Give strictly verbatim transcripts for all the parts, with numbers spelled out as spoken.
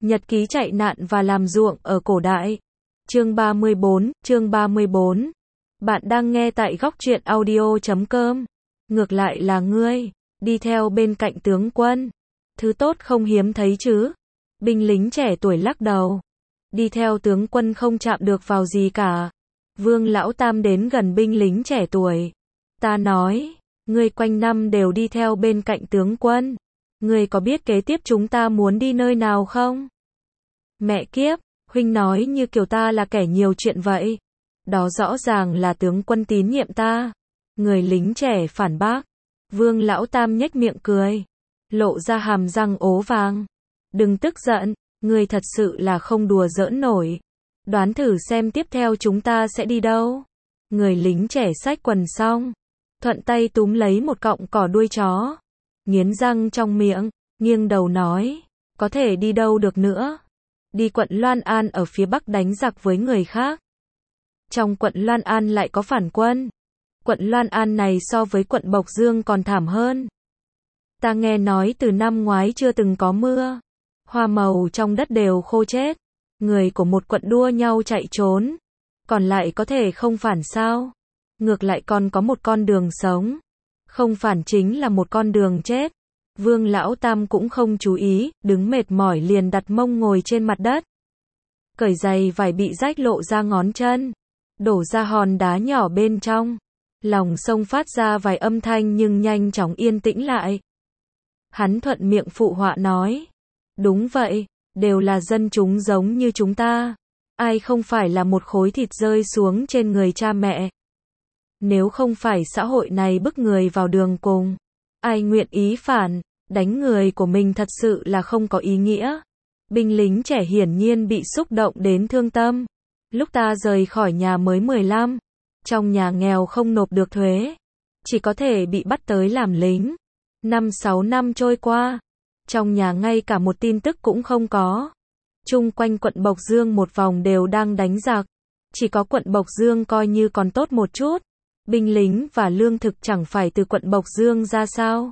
Nhật ký chạy nạn và làm ruộng ở cổ đại. Chương ba mươi bốn, chương ba mươi bốn. Bạn đang nghe tại góc truyện audio chấm com. Ngược lại là ngươi, đi theo bên cạnh tướng quân. Thứ tốt không hiếm thấy chứ. Binh lính trẻ tuổi lắc đầu. Đi theo tướng quân không chạm được vào gì cả. Vương Lão Tam đến gần binh lính trẻ tuổi. Ta nói, ngươi quanh năm đều đi theo bên cạnh tướng quân. Ngươi có biết kế tiếp chúng ta muốn đi nơi nào không? Mẹ kiếp, huynh nói như kiểu ta là kẻ nhiều chuyện vậy. Đó rõ ràng là tướng quân tín nhiệm ta. Người lính trẻ phản bác. Vương Lão Tam nhếch miệng cười. Lộ ra hàm răng ố vàng. Đừng tức giận, ngươi thật sự là không đùa giỡn nổi. Đoán thử xem tiếp theo chúng ta sẽ đi đâu. Người lính trẻ xách quần xong. Thuận tay túm lấy một cọng cỏ đuôi chó. Nghiến răng trong miệng, nghiêng đầu nói. Có thể đi đâu được nữa. Đi quận Loan An ở phía bắc đánh giặc với người khác. Trong quận Loan An lại có phản quân. Quận Loan An này so với quận Bộc Dương còn thảm hơn. Ta nghe nói từ năm ngoái chưa từng có mưa. Hoa màu trong đất đều khô chết. Người của một quận đua nhau chạy trốn. Còn lại có thể không phản sao? Ngược lại còn có một con đường sống. Không phản chính là một con đường chết. Vương Lão Tam cũng không chú ý, đứng mệt mỏi liền đặt mông ngồi trên mặt đất. Cởi giày vải bị rách lộ ra ngón chân. Đổ ra hòn đá nhỏ bên trong. Lòng sông phát ra vài âm thanh nhưng nhanh chóng yên tĩnh lại. Hắn thuận miệng phụ họa nói. Đúng vậy, đều là dân chúng giống như chúng ta. Ai không phải là một khối thịt rơi xuống trên người cha mẹ. Nếu không phải xã hội này bức người vào đường cùng. Ai nguyện ý phản, đánh người của mình thật sự là không có ý nghĩa. Binh lính trẻ hiển nhiên bị xúc động đến thương tâm. Lúc ta rời khỏi nhà mới mười lăm, trong nhà nghèo không nộp được thuế, chỉ có thể bị bắt tới làm lính. Năm sáu năm trôi qua, trong nhà ngay cả một tin tức cũng không có. Chung quanh quận Bộc Dương một vòng đều đang đánh giặc, chỉ có quận Bộc Dương coi như còn tốt một chút. Binh lính và lương thực chẳng phải từ quận Bộc Dương ra sao?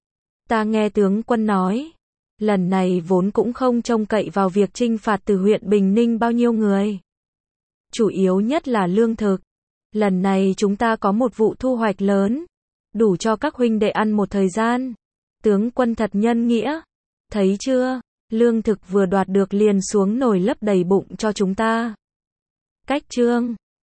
Ta nghe tướng quân nói, lần này vốn cũng không trông cậy vào việc trinh phạt từ huyện Bình Ninh bao nhiêu người. Chủ yếu nhất là lương thực. Lần này chúng ta có một vụ thu hoạch lớn, đủ cho các huynh đệ ăn một thời gian. Tướng quân thật nhân nghĩa. Thấy chưa, lương thực vừa đoạt được liền xuống nồi lấp đầy bụng cho chúng ta. Cách chương